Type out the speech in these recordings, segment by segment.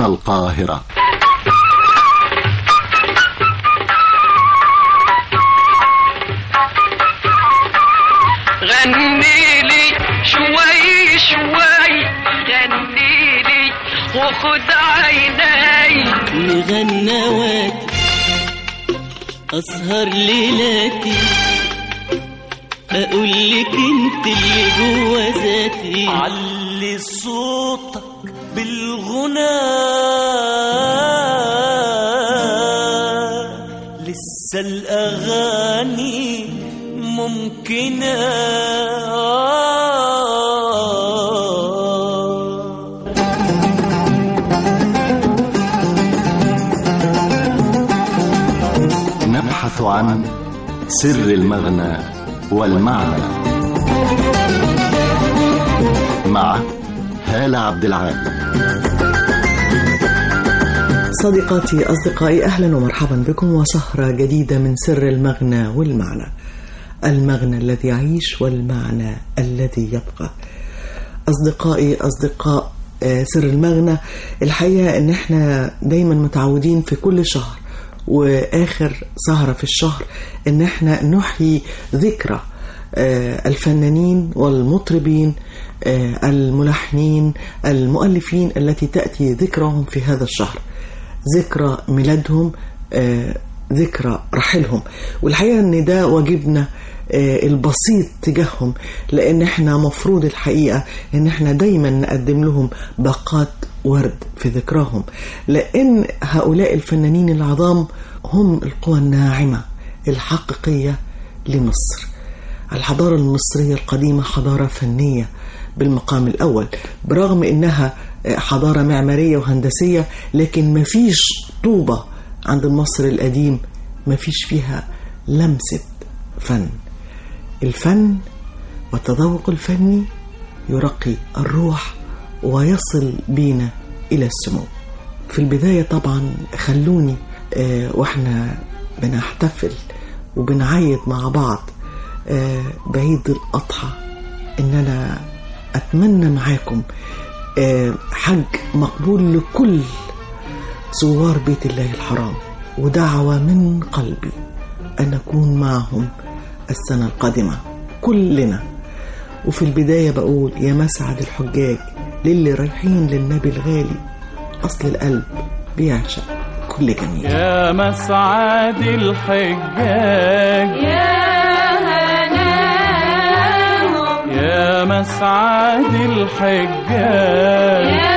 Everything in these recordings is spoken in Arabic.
من القاهرة. غنيلي شوي شوي، غنيلي وخد عيني مغنواتي أسهر ليلاتي، أقول لك انت اللي جوا ذاتي. علي صوتك بالغنى، لسه الأغاني ممكنة. نبحث عن سر المغنى والمعنى مع هالة عبد العال. صديقاتي أصدقائي، أهلا ومرحبا بكم وسهرة جديدة من سر المغنى والمعنى. المغنى الذي يعيش والمعنى الذي يبقى. أصدقائي أصدقاء سر المغنى، الحقيقة أن احنا دايما متعودين في كل شهر وآخر سهرة في الشهر أن احنا نحيي ذكرى الفنانين والمطربين الملحنين المؤلفين التي تأتي ذكرهم في هذا الشهر، ذكرى ميلادهم، ذكرى رحلهم. والحقيقة أن ده واجبنا البسيط تجاههم، لأن احنا مفروض الحقيقة أن احنا دايما نقدم لهم باقات ورد في ذكراهم، لأن هؤلاء الفنانين العظام هم القوى الناعمة الحقيقية لمصر. الحضارة المصرية القديمة حضارة فنية بالمقام الأول، برغم أنها حضارة معمارية وهندسية، لكن مفيش طوبة عند المصري القديم مفيش فيها لمسة فن. الفن والتذوق الفني يرقي الروح ويصل بينا إلى السمو. في البداية طبعا خلوني واحنا بنحتفل وبنعيد مع بعض بعيد الأضحى إن أنا أتمنى معاكم حج مقبول لكل زوار بيت الله الحرام، ودعوة من قلبي أن نكون معهم السنة القادمة كلنا. وفي البداية بقول يا مسعد الحجاج للي رايحين للنبي الغالي، أصل القلب بيعشق كل جميل. يا مسعد الحجاج يا مسعد الحجاج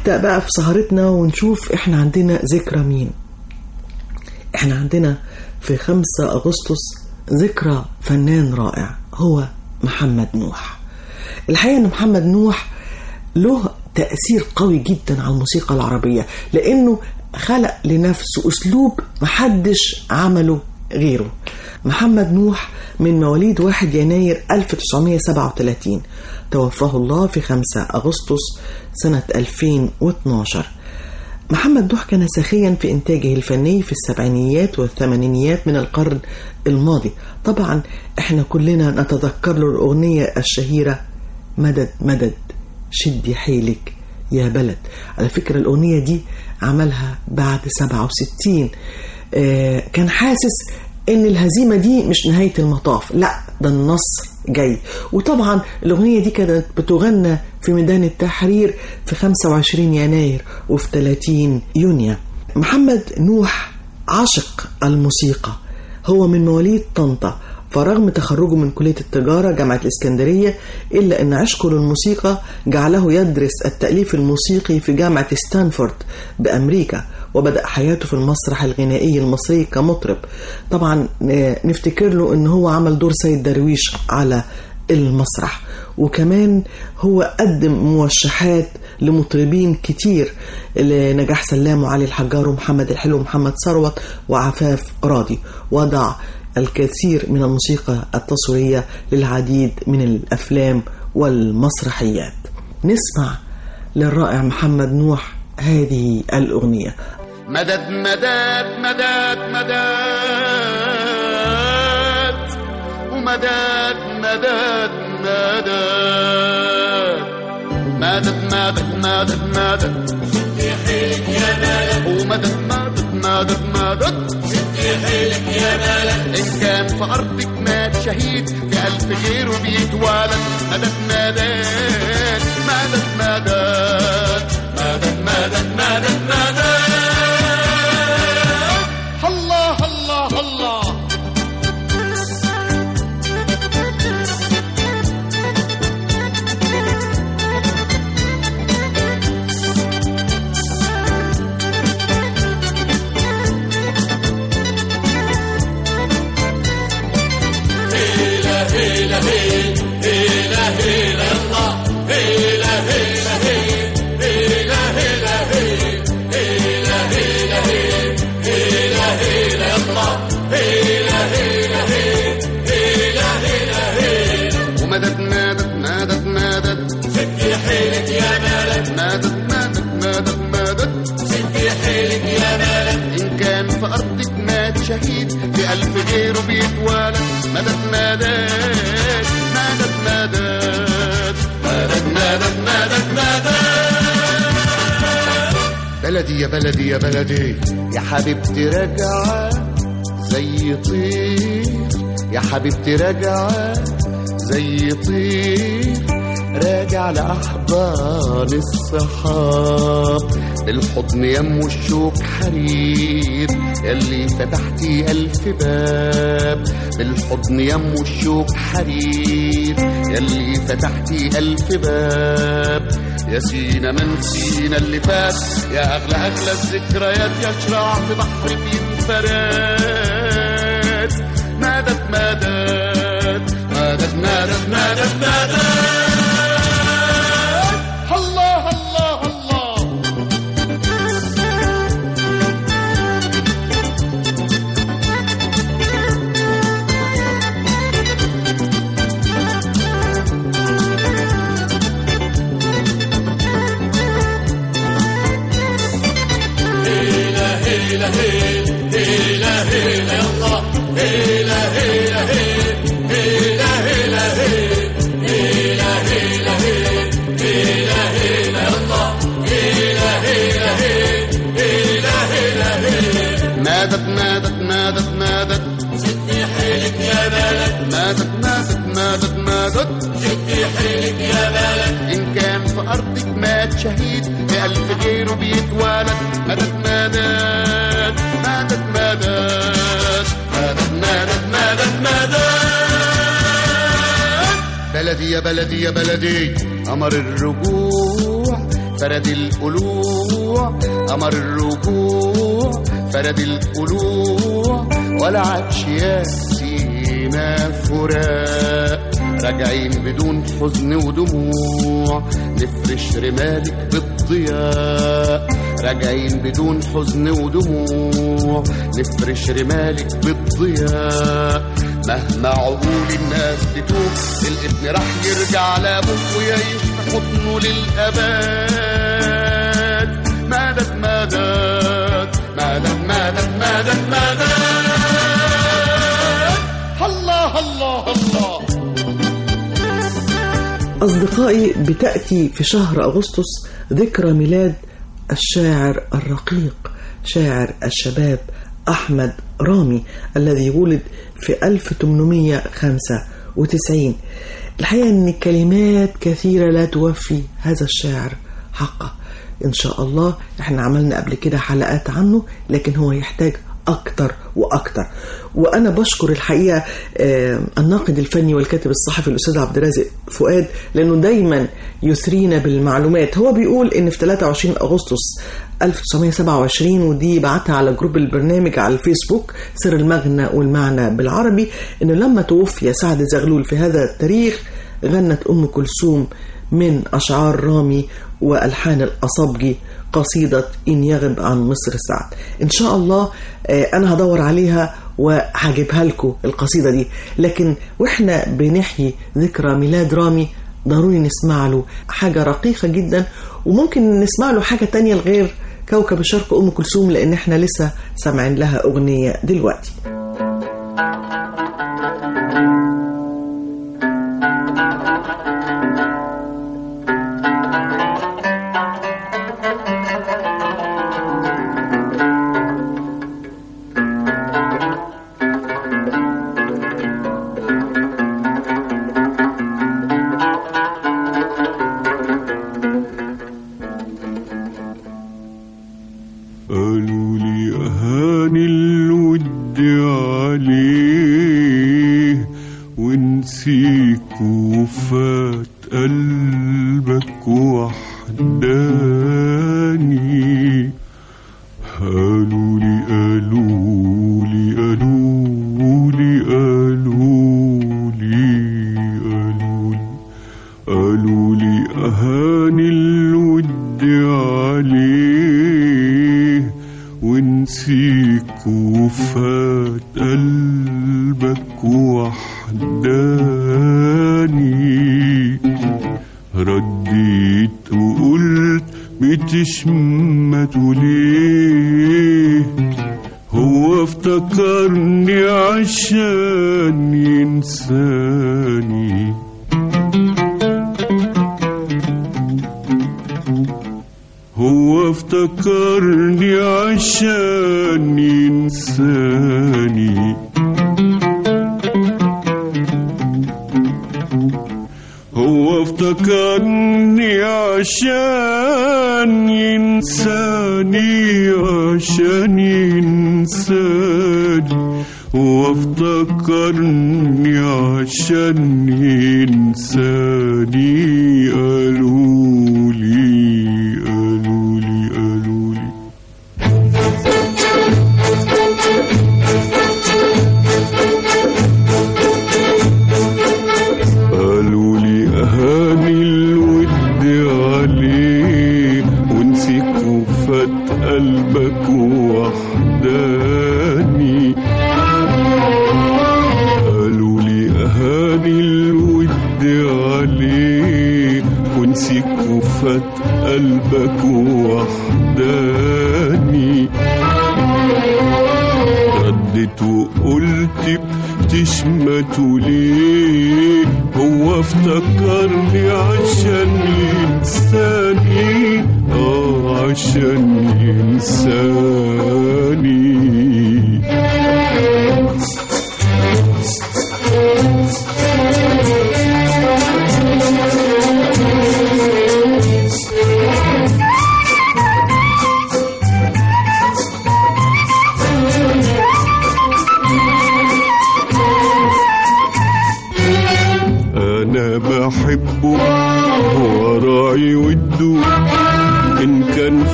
نبدأ بقى في سهرتنا ونشوف احنا عندنا ذكرى مين. احنا عندنا في 5 أغسطس ذكرى فنان رائع هو محمد نوح. الحقيقة ان محمد نوح له تأثير قوي جدا على الموسيقى العربية، لأنه خلق لنفسه أسلوب محدش عمله غيره. محمد نوح من مواليد 1 يناير 1937، توفاه الله في 5 أغسطس سنة 2012. محمد نوح كان سخيا في إنتاجه الفني في السبعينيات والثمانينيات من القرن الماضي. طبعا احنا كلنا نتذكر له الأغنية الشهيرة مدد مدد شدي حيلك يا بلد. على فكرة الأغنية دي عملها بعد 67. كان حاسس ان الهزيمة دي مش نهاية المطاف، لا ده النصر جاي. وطبعا الأغنية دي كانت بتغنى في ميدان التحرير في 25 يناير وفي 30 يونيو. محمد نوح عاشق الموسيقى، هو من مواليد طنطا، فرغم تخرجه من كلية التجارة جامعة الإسكندرية إلا أن عشقه للموسيقى جعله يدرس التأليف الموسيقي في جامعة ستانفورد بأمريكا، وبدأ حياته في المسرح الغنائي المصري كمطرب. طبعا نفتكر له أنه هو عمل دور سيد درويش على المسرح، وكمان هو قدم موشحات لمطربين كتير، لنجاح سلام وعلي الحجار ومحمد الحلو ومحمد ثروت وعفاف راضي، وضع الكثير من الموسيقى التصويرية للعديد من الأفلام والمسرحيات. نسمع للرائع محمد نوح هذه الأغنية. مدد مدد مدد مدد ومدد مدد مدد مدد مدد مدد مدد شدي حيلك يا بلد ومدد مدد مدد مدد شدي حيلك يا بلد. إن كان في أرضك مات شهيد في 1000 غيره بيتولد. مدد مدد مدد مدد مدد مدد مدد مدد. الله الله الله. هيلا هيلا هيلا الله هيلا هيلا هيلا هيلا هيلا هيلا هيلا هيلا الله هيلا هيلا هيلا هيلا هيلا. ومدد مدد مدد مدد شدي حيلك يا بلد. مدد مدد مدد مدد شدي حيلك يا بلد. إن كان في أرضك مات شهيد في 1000 غيره بيتولد. مدد مدد مدد مدد مدد مدد مدد مدد. بلدي يا بلدي يا بلدي يا حبيبتي راجعة زي طير. يا حبيبتي راجعة زي طير راجع لأحضان الصحاب. بالحضن يم الشوك حرير يلي فتحتي 1000 باب. بالحضن يم الشوك حرير يلي فتحتي 1000 باب. يا سينا من سينا اللي فات يا أغلى أغلى الذكريات يا شراع في بحر بينفرات. مدد مدد مدد مدد مدد مدد. الله الله الله. هيلا هيلا هيلا هيلا الله هيلا هيلا هيلا هيلا هيلا هيلا هيلا هيلا الله هيلا هيلا هيلا هيلا هيلا. مدد مدد مدد مدد شدي حيلك يا بلد. مدد مدد مدد مدد شدي حيلك يا بلد. إن كان في أرضك مات شهيد في 1000 غيره بيتولد. مدد مدد مدد مدد مدد مدد مدد مدد. بلدي يا بلدي يا بلدي قمر الرجوع فرد القلوع قمر الرجوع فرد القلوع ولا عادش ياسينا فراق راجعين بدون حزن ودموع نفرش رمالك بالضياء راجعين بدون حزن ودموع نفرش رمالك بالضياء مهما عقول الناس تتوب الابن راح يرجع لابوه ويعيش في حضنه للأبد مدد مدد مدد مدد مدد مدد الله الله الله. أصدقائي، بتأتي في شهر أغسطس ذكرى ميلاد الشاعر الرقيق شاعر الشباب أحمد رامي الذي ولد في 1895. الحقيقة أن كلمات كثيرة لا توفي هذا الشاعر حقه. إن شاء الله إحنا عملنا قبل كده حلقات عنه، لكن هو يحتاج أكتر وأكتر. وأنا بشكر الحقيقة الناقد الفني والكاتب الصحفي الأستاذ عبد الرازق فؤاد، لأنه دايما يثرينا بالمعلومات. هو بيقول إن في 23 أغسطس 1927، ودي بعتها على جروب البرنامج على الفيسبوك سر المغنى والمعنى بالعربي، إنه لما توفي سعد زغلول في هذا التاريخ غنت أم كلثوم من أشعار رامي وألحان الأصابجي قصيدة إن يغب عن مصر سعد. إن شاء الله أنا هدور عليها وهجيبها لكم القصيدة دي. لكن وإحنا بنحيي ذكرى ميلاد رامي ضروري نسمع له حاجة رقيقة جدا، وممكن نسمع له حاجة تانية الغير كوكب الشرق أم كلثوم، لأن إحنا لسه سامعين لها أغنية دلوقتي.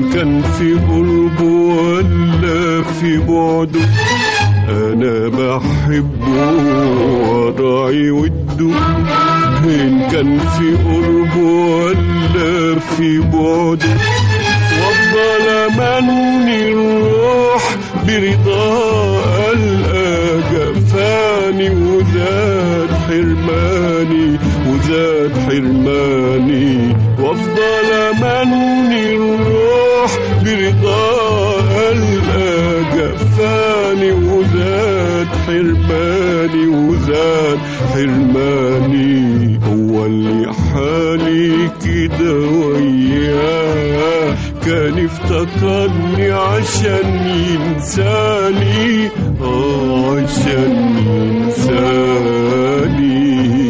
كان في قربه ولا في بعده، أنا بحبه وراعي وده، إن كان في قربه ولا في بعده، وافضل أمني الروح برضاه ألقى جفاني وزاد حرماني وزاد حرماني، وافضل أمني الروح برضاه ألقى جفاني وزاد حرماني وزاد حرماني. هو اللي حالي كده وياه كان افتكرني عشان ينساني، عشان ينساني.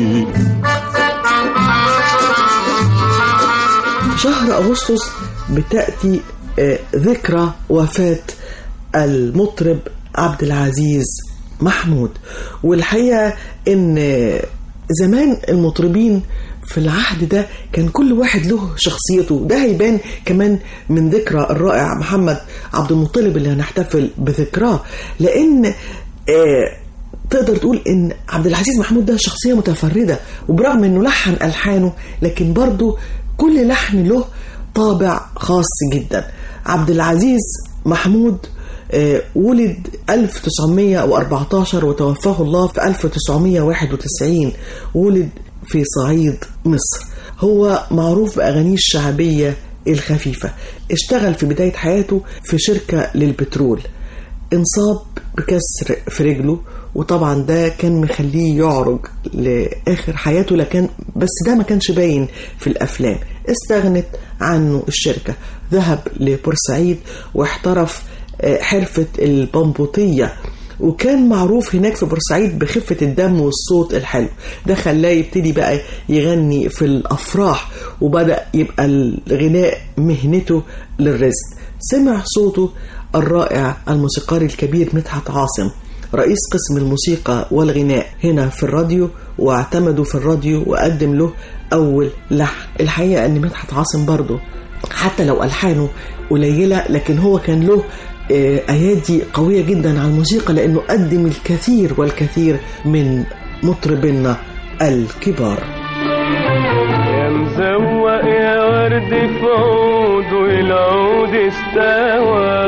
شهر أغسطس بتأتي ذكرى وفاة المطرب عبد العزيز محمود. والحقيقة إن زمان المطربين في العهد ده كان كل واحد له شخصيته، ده هيبان كمان من ذكرى الرائع محمد عبد المطلب اللي هنحتفل بذكراه، لأن تقدر تقول إن عبد العزيز محمود ده شخصية متفردة، وبرغم إنه لحن ألحانه لكن برضو كل لحن له طابع خاص جدا. عبد العزيز محمود ولد 1914 وتوفاه الله في 1991. ولد في صعيد مصر. هو معروف بأغانيه الشعبية الخفيفة. اشتغل في بداية حياته في شركة للبترول، انصاب بكسر في رجله، وطبعا ده كان مخليه يعرج لآخر حياته، لكن بس ده ما كانش باين في الأفلام. استغنت عنه الشركة، ذهب لبورسعيد واحترف حرفة البمبوطية، وكان معروف هناك في بورسعيد بخفة الدم والصوت الحلو. ده خلاه يبتدي بقى يغني في الأفراح، وبدأ يبقى الغناء مهنته للرزق. سمع صوته الرائع الموسيقار الكبير مدحت عاصم، رئيس قسم الموسيقى والغناء هنا في الراديو، واعتمدوا في الراديو وقدم له أول لحن. الحقيقة أن مدحت عاصم برضه حتى لو ألحانه قليلة، لكن هو كان له أيادي قوية جدا على الموسيقى، لأنه قدم الكثير والكثير من مطربينا الكبار. يا مزوق يا ورد في عود والعود استوى،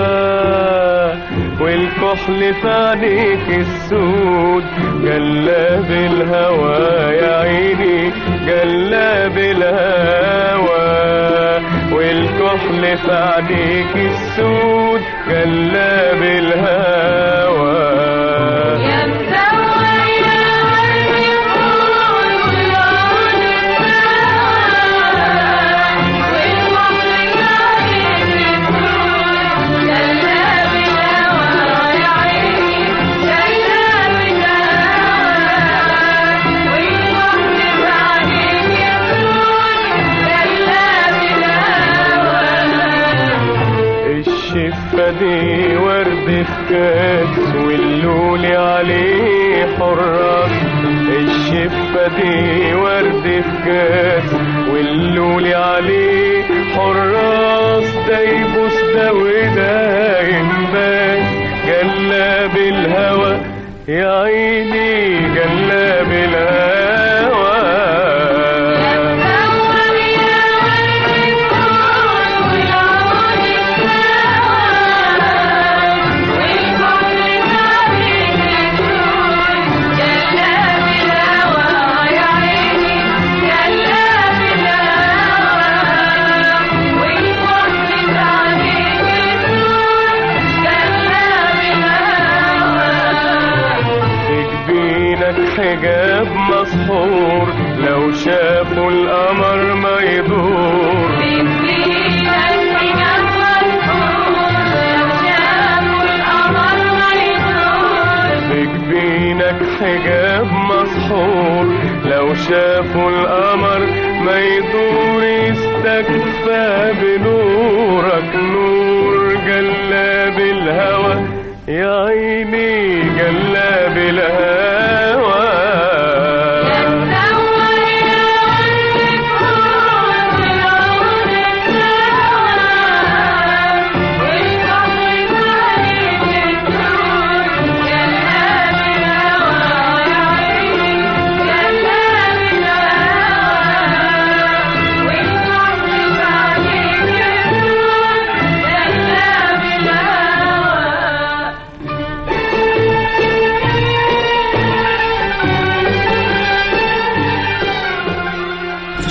والكحل في عينيك السود جلاب الهوى، يا عيني جلاب الهوى، والكحل في عينيك السود جلاب الهوى. يا مزوق يا ورد في عود والعود دي ورد في كاس واللولي عليه حراس، الشفة دي ورد في كاس واللولي عليه حراس، ده يبوس ده وده ينباس جلاب الهوى، يا عيني جلاب الهوى. حجاب مسحور لو شافوا القمر ما يدور، بجبينك حجاب مسحور لو شافوا القمر ما يدور، يستكفى بنورك نور جلاب الهوى، يا عيني جلاب الهوى.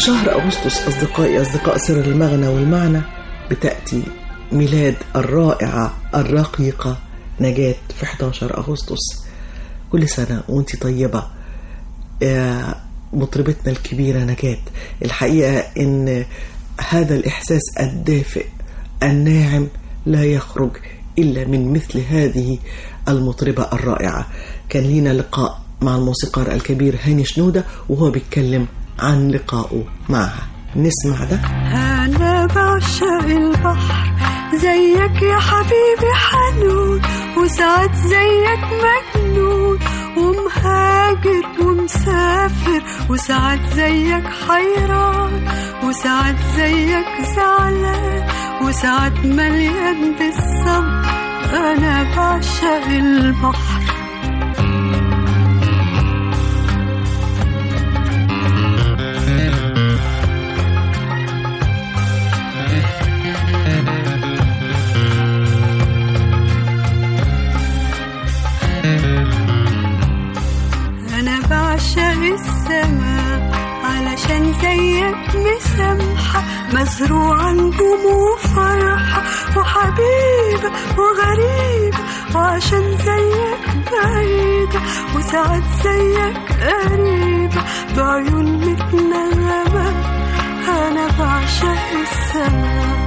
شهر أغسطس أصدقائي أصدقاء سر المغنى والمعنى بتأتي ميلاد الرائعة الرقيقة نجاة في 11 أغسطس. كل سنة وانتي طيبة يا مطربتنا الكبيرة نجاة. الحقيقة إن هذا الإحساس الدافئ الناعم لا يخرج إلا من مثل هذه المطربة الرائعة. كان لينا لقاء مع الموسيقار الكبير هاني شنودة وهو بيتكلم عن لقائه معها. نسمع ده. أنا بعشق البحر زيك يا حبيبي حنون، وساعات زيك مجنون ومهاجر ومسافر، وساعات زيك حيران، وساعات زيك زعلان، وساعات مليان بالصبر. أنا بعشق البحر. السماء علشان زيك مسامحة، مزروعة نجوم وفرحة وحبيبة وغريبة، وعشان زيك بعيدة وساعات زيك قريبة بعيون متنغمة. أنا بعشق السماء.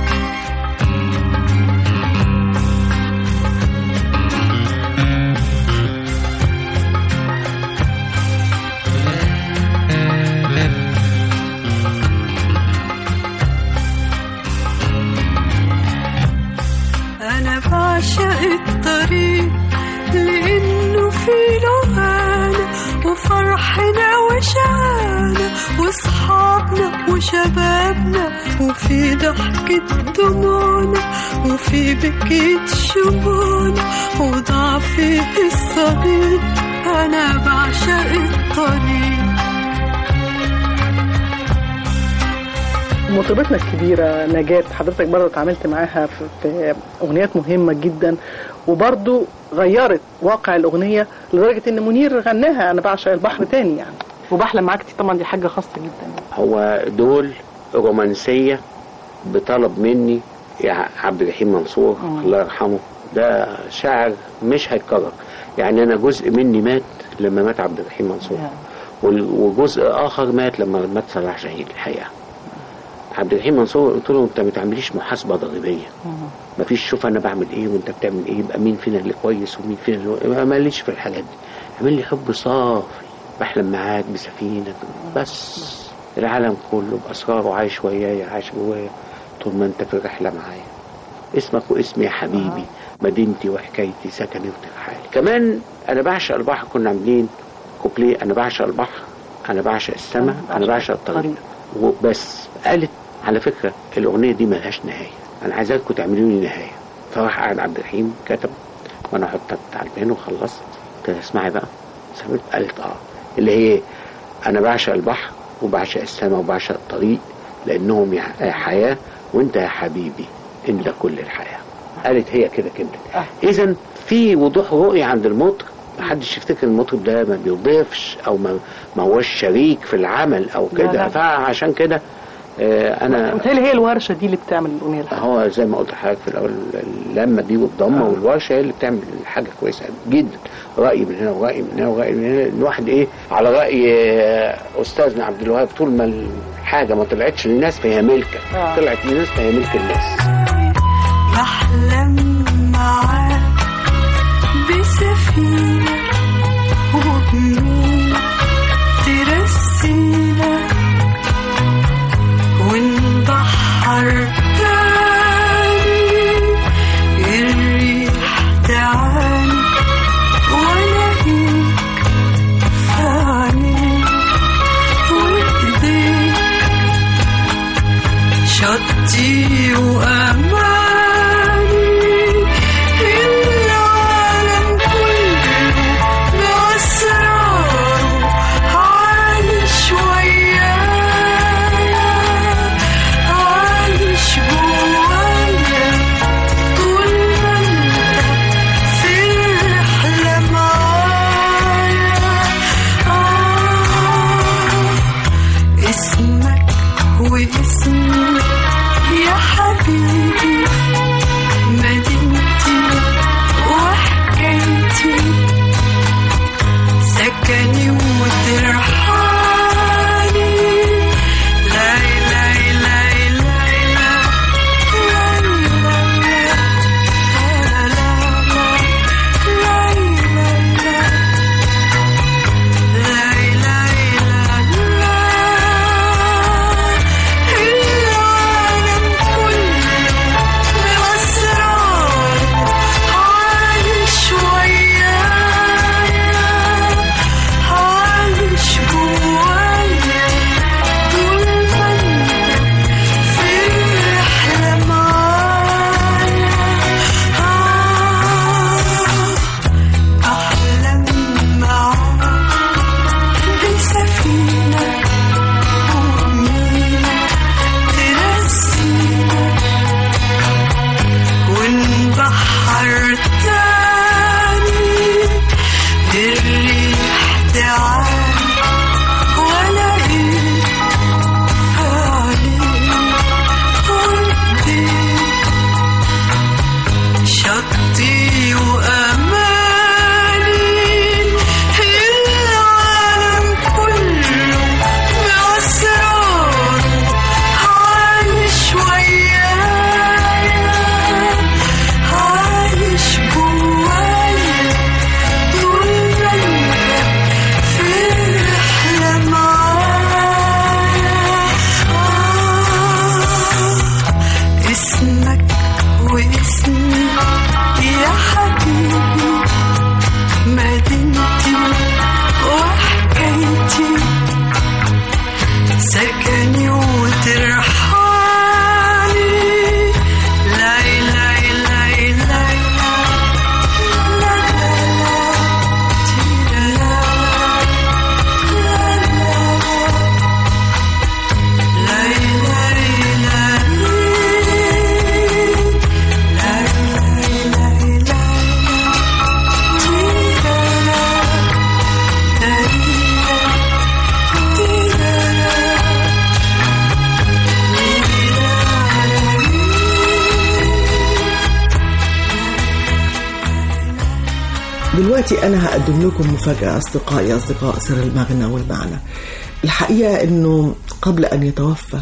بعشق الطريق لأنه فيه لهانا وفرحنا وشعانا وصحابنا وشبابنا، وفي ضحكة دموعنا وفي بكيت شموعنا وضعفي الصديق. أنا بعشق الطريق. مطربتنا الكبيرة نجاة، حضرتك برضه اتعاملت معاها في أغنيات مهمة جدا، وبرضه غيرت واقع الأغنية لدرجة إن منير غناها أنا بعشق البحر تاني يعني، وبحلم معاك طبعا دي حاجة خاصة جدا. هو دول رومانسية بطلب مني يا عبد الرحيم منصور الله يرحمه، ده شاعر مش هيتكرر يعني. أنا جزء مني مات لما مات عبد الرحيم منصور، وجزء آخر مات لما مات صلاح جاهين. الحقيقة عبد الرحيم منصور قلت له انت ما تعمليش محاسبه ضريبيه، مفيش شوف انا بعمل ايه وانت بتعمل ايه، يبقى مين فينا اللي كويس ومين فينا اللي ماليش في الحاجات دي. اعمل لي حب صافي، بحلم معاك بسفينه بس، العالم كله باسراره عايش ويايا عايش جوايا طول ما انت في الرحله معايا. اسمك واسمي يا حبيبي، مدينتي وحكايتي سكني وترحالي. كمان انا بعشق البحر، كنا عاملين كوبليه انا بعشق البحر، انا بعشق السماء، انا بعشق الطريق وبس. قالت على فكرة الأغنية دي ملهاش نهاية، أنا عايزاكم تعملوا لي نهاية. فراح قاعد عبد الرحيم كتب وأنا حطيت على البيان وخلصت. قلت اسمعي بقى، سمعت قالت اللي هي أنا بعشق البحر وبعشق السماء وبعشق الطريق لأنهم يا حياة وأنت يا حبيبي أنت كل الحياة. قالت هي كده كده. إذن في وضوح رؤية عند المطرب، محدش يفتكر المطرب ده ما بيضيفش أو ما هوش شريك في العمل أو كده. فعشان كده انا متهيألي هي الورشه دي اللي بتعمل الاغنيه الحلوه. هو زي ما قلت لحضرتك في الاول، اللمه دي والضمه والورشه هي اللي بتعمل حاجه كويسه جدا. راي من هنا وراي من هنا وراي من هنا. الواحد على راي استاذنا عبد الوهاب، طول ما الحاجه ما طلعتش للناس فهي ملكك، طلعت للناس فهي ملك الناس. بحلم معاك بسفينه وبنور ترسينا ونبحر تاني، الريح تعاني والاقيك في عينيك وايديك، شطي واماني، العالم كله باسراره عايش وياك، اسمك واسمي يا حبيبي مدينتي وحكايتي سكني وترحالي لا لا لا لا دلوقتي أنا هقدم لكم مفاجأة أصدقائي أصدقاء سر المغنى والمعنى. الحقيقة أنه قبل أن يتوفى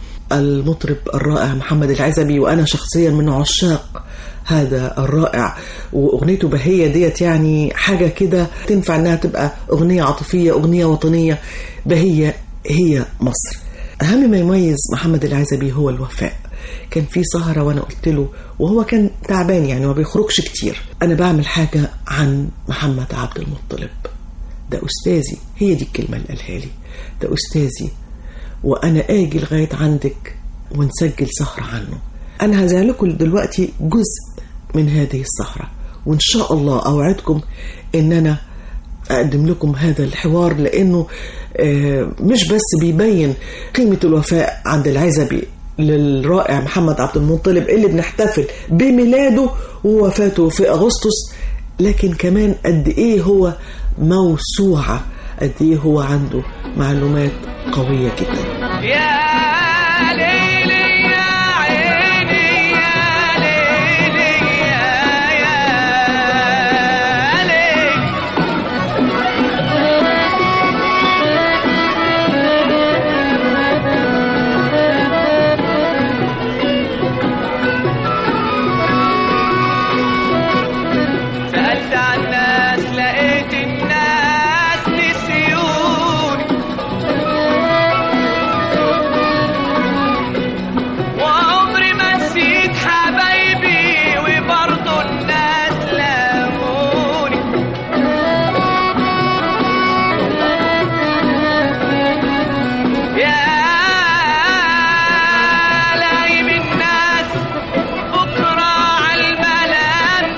المطرب الرائع محمد العزبي، وأنا شخصيا من عشاق هذا الرائع، وأغنيته بهية ديت يعني حاجة كده تنفع أنها تبقى أغنية عاطفية، أغنية وطنية. بهية هي مصر. أهم ما يميز محمد العزبي هو الوفاء. كان في سهرة وأنا قلت له، وهو كان تعبان يعني ما بيخرجش كتير، أنا بعمل حاجة عن محمد عبد المطلب، ده أستاذي، هي دي الكلمة اللي قالها لي، ده أستاذي، وأنا آجي لغاية عندك ونسجل سهرة عنه. أنا هذيع لكم دلوقتي جزء من هذه السهرة، وإن شاء الله أوعدكم إن أنا أقدم لكم هذا الحوار، لأنه مش بس بيبين قيمة الوفاء عند العزبي للرائع محمد عبد المطلب اللي بنحتفل بميلاده ووفاته في أغسطس، لكن كمان قد إيه هو موسوعة، قد إيه هو عنده معلومات قوية جدا. يا ليلي يا عيني يا ليلي يا ليلي، سألت عن الناس لقيت الناس نسيوني، وعمري ما نسيت حبايبي وبرضه الناس لاموني. يا لايم الناس بكرة عالملام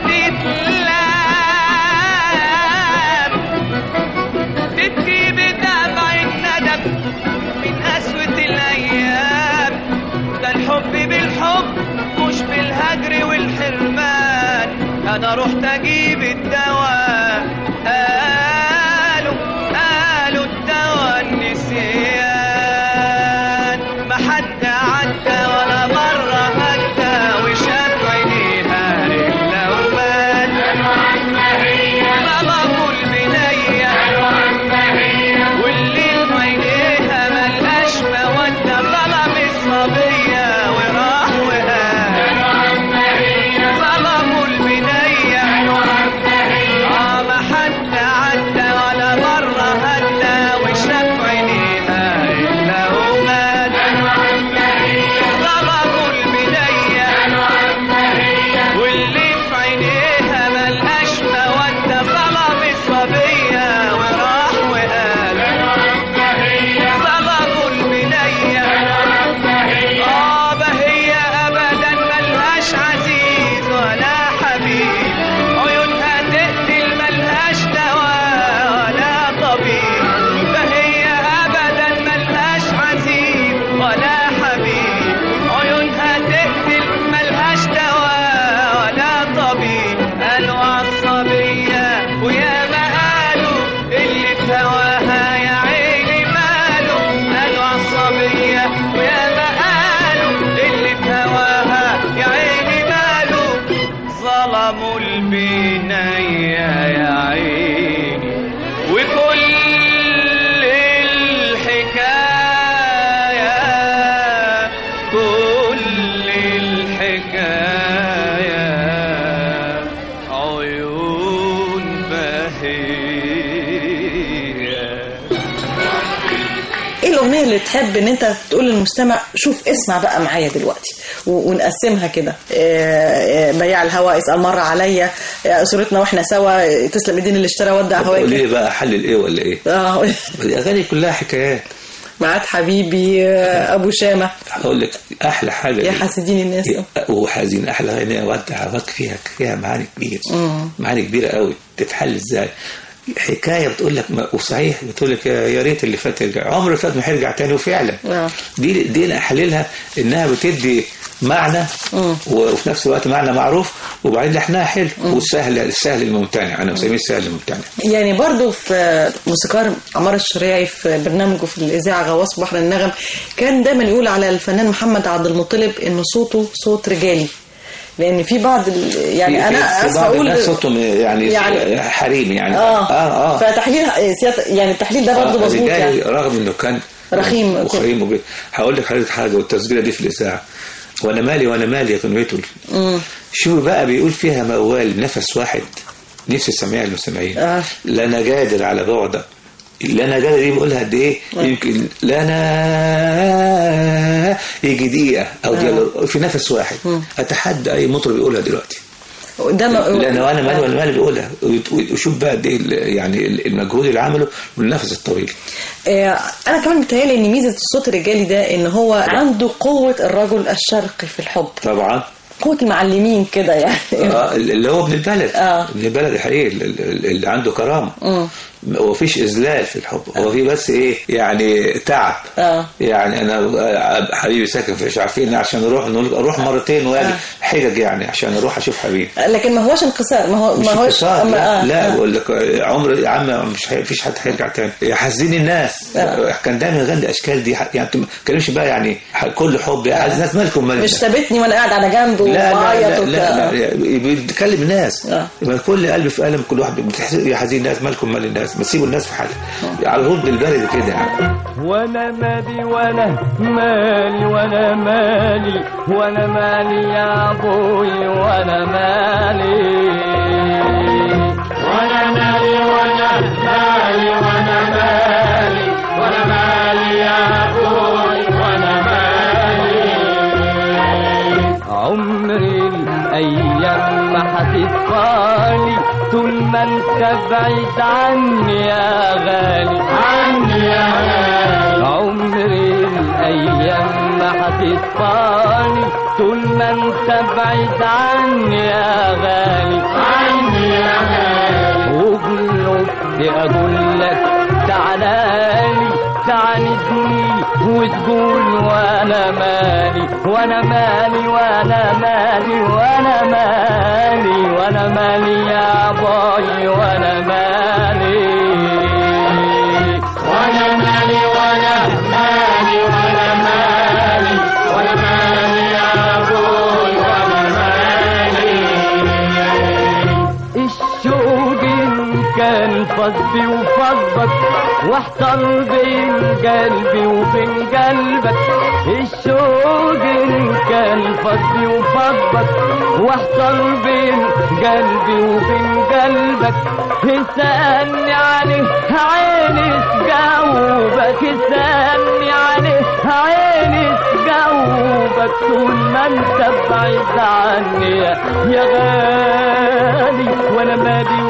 تتلام، تبكي بدمع الندم من قسوة الأيام، ده الحب بالحب مش بالهجر والحرمان، أنا رحت أجيب الدواء قالوا الدواء النسيان، ما حد عد كل الحكاية عيون بهية. ايه الاغنيه اللي تحب ان انت تقول للمستمع شوف اسمع بقى معايا دلوقتي ونقسمها كده؟ بياع الهوى، اسال مره عليا، صورتنا واحنا سوا، تسلم ايدين اللي اشترى ودع هواك. قول لي بقى حلل ايه ولا ايه؟ الاغاني كلها حكايات. معاد حبيبي، ابو شامه. هقول لك احلى حاجه يا حاسدين الناس وحزين، احلى اغنيه ودع هواك فيها معاني كبيره، معاني كبيره قوي. تتحل ازاي؟ حكايه بتقول لك وصحيح بتقول لك يا ريت اللي فات يرجع، عمر اللي فات ما هيرجع تاني. وفعلا دي انا احللها انها بتدي معنى وفي نفس الوقت معنى معروف، وبعدين لحنها حلو والسهل الممتنع. انا بسميه السهل الممتنع. يعني برضو في موسيقار عمار الشريعي في برنامجه في الاذاعه غواص بحر النغم كان دايما يقول على الفنان محمد عبد المطلب ان صوته صوت رجالي، لان في بعض يعني انا اسف اقول صوتهم يعني حريم يعني. فتحليل يعني التحليل ده برضه مظبوط يعني، رغم انه كان رخيم هقول لك حاجه، والتسجيله دي في الاذاعه، وانا مالي يا كنويتول. شوف بقى بيقول فيها موال نفس واحد، نفس السميع المستمعين. لا انا قادر على بعدك، لا انا قادر دي بقولها قد ايه؟ يمكن لا انا يجي دقيقه او دقيقه في نفس واحد. اتحدى اي مطرب يقولها دلوقتي. لان وانا مالي بيقولها. وشوف بقى قد ايه يعني المجهود اللي عمله والنفس الطويل. انا كمان متهيألي ان ميزه الصوت الرجالي ده ان هو عنده قوه الرجل الشرقي في الحب. طبعا قوة المعلمين كده يعني. اللي هو ابن البلد. ابن البلد الحقيقي اللي عنده كرامة. ومفيش إذلال في الحب. هو في بس إيه يعني تعب. يعني أنا حبيبي ساكن في مش عارفين عشان أروح مرتين وأجي حجج يعني عشان أروح أشوف حبيبي. لكن ما هوش انكسار، ما هوش لا بقول لك عمر يا عم مش فيش حد هيرجع تاني. يحزن الناس. كان دايما يغني الأشكال دي يعني ما تكلمش بقى يعني كل حب عايز الناس مالكم مش سابتني وأنا قاعد على جنبه وبعيط. لا بيتكلم الناس. كل قلب في قلم، كل واحد يا حزين الناس مالكم مال الناس، ما تسيبوا الناس في حالها على طول بالبلد كده يعني. وانا مالي يا ابوي وانا مالي يا ابوي وانا مالي. عمري الايام ما هتتقالي طول ما انت بعيد عني يا غالي. عمري الايام ما هتتقالي طول ما انت بعيد عني يا غالي. وقلت اقول لك تعالالي تعاندني وتقول وانا مالي يا باي وانا مالي يا باي وانا مالي. الشوق كان فضي وفضك واحتر بين قلبي وبين قلبك. الشوق كان فضي وفضك واحتر بين قلبي وبين قلبك. اسألني عليه عيني تجاوبك، اسألني عليه عيني تجاوبك طول ما انت بعيد عني يا غالي. وانا مالي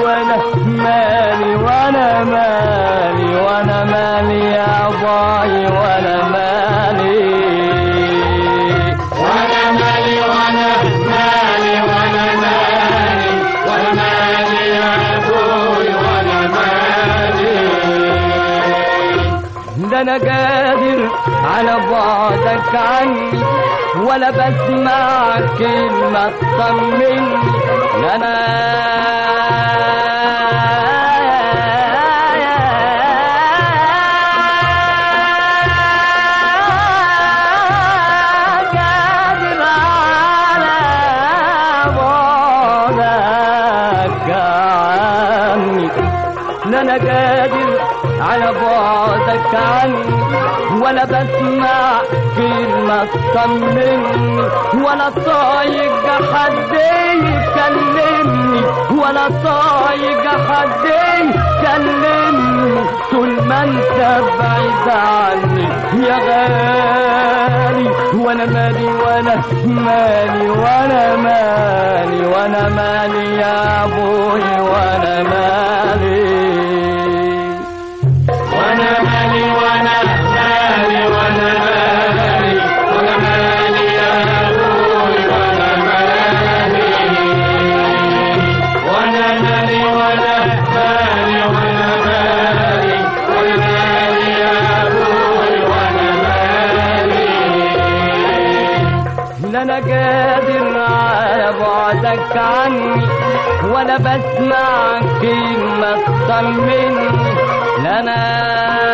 يا باي وانا مالي يا باي وانا مالي. ده انا قادر على بعدك عني ولا بسمع كلمة تطمني. انا قادر على بعدك عني ولا بسمع كلمة تطمني ولا طايق حد يكلمني ولا طايق حد يكلمني طول ما انت بعيد عني يا غالي. وانا مالي وانا مالي وانا مالي وانا مالي يا ابوي وانا مالي وانا مالي وانا مالي وانا مالي وانا مالي يا ابوي وانا مالي وانا مالي وانا مالي وانا مالي وانا مالي يا ابوي وانا مالي. لا انا قادر على بعدك عني ولا بسمع كلمة تطمني لا انا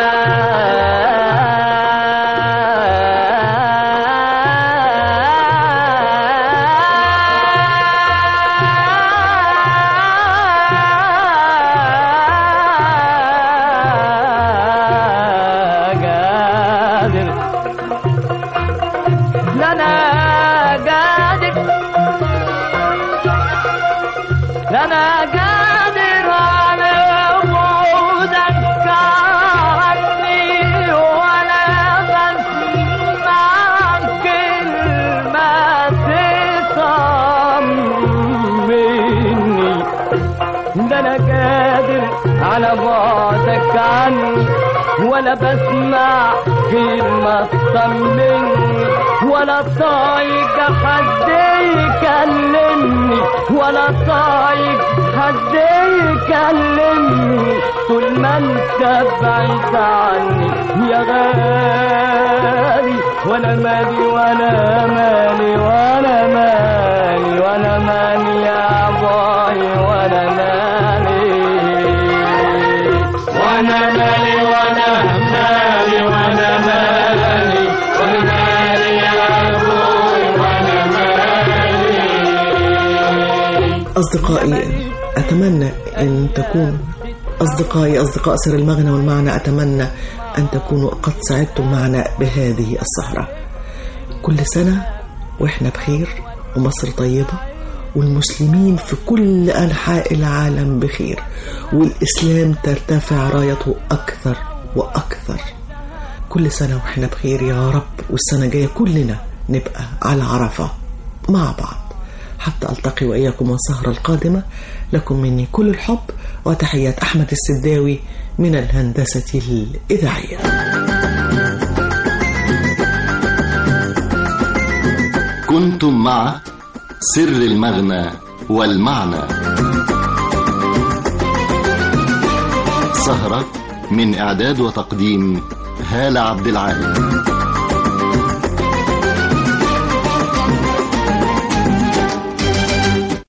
على بعدك عني ولا بسمع كلمة تطمني ولا طايق حد يكلمني ولا طايق حد يكلمني طول ما انت بعيد عني يا غالي. وانا مالي وانا مالي وانا مالي وانا مالي يا باي وانا مالي وانا مالي وانا مالي وانا مالي وانا مالي يا ابوي وانا مالي. أصدقائي أتمنى أن تكون أصدقاء سر المغنى والمعنى أتمنى أن تكونوا قد سعدتم معنا بهذه السهرة. كل سنة وإحنا بخير ومصر طيبة والمسلمين في كل أنحاء العالم بخير والإسلام ترتفع رايته أكثر وأكثر. كل سنة وإحنا بخير يا رب والسنة جاية كلنا نبقى على عرفة مع بعض. حتى ألتقي وإياكم والسهرة القادمة لكم مني كل الحب وتحيات أحمد السداوي من الهندسة الإذاعية. كنتم مع سر المغنى والمعنى، سهرة من إعداد وتقديم هالة عبد العال.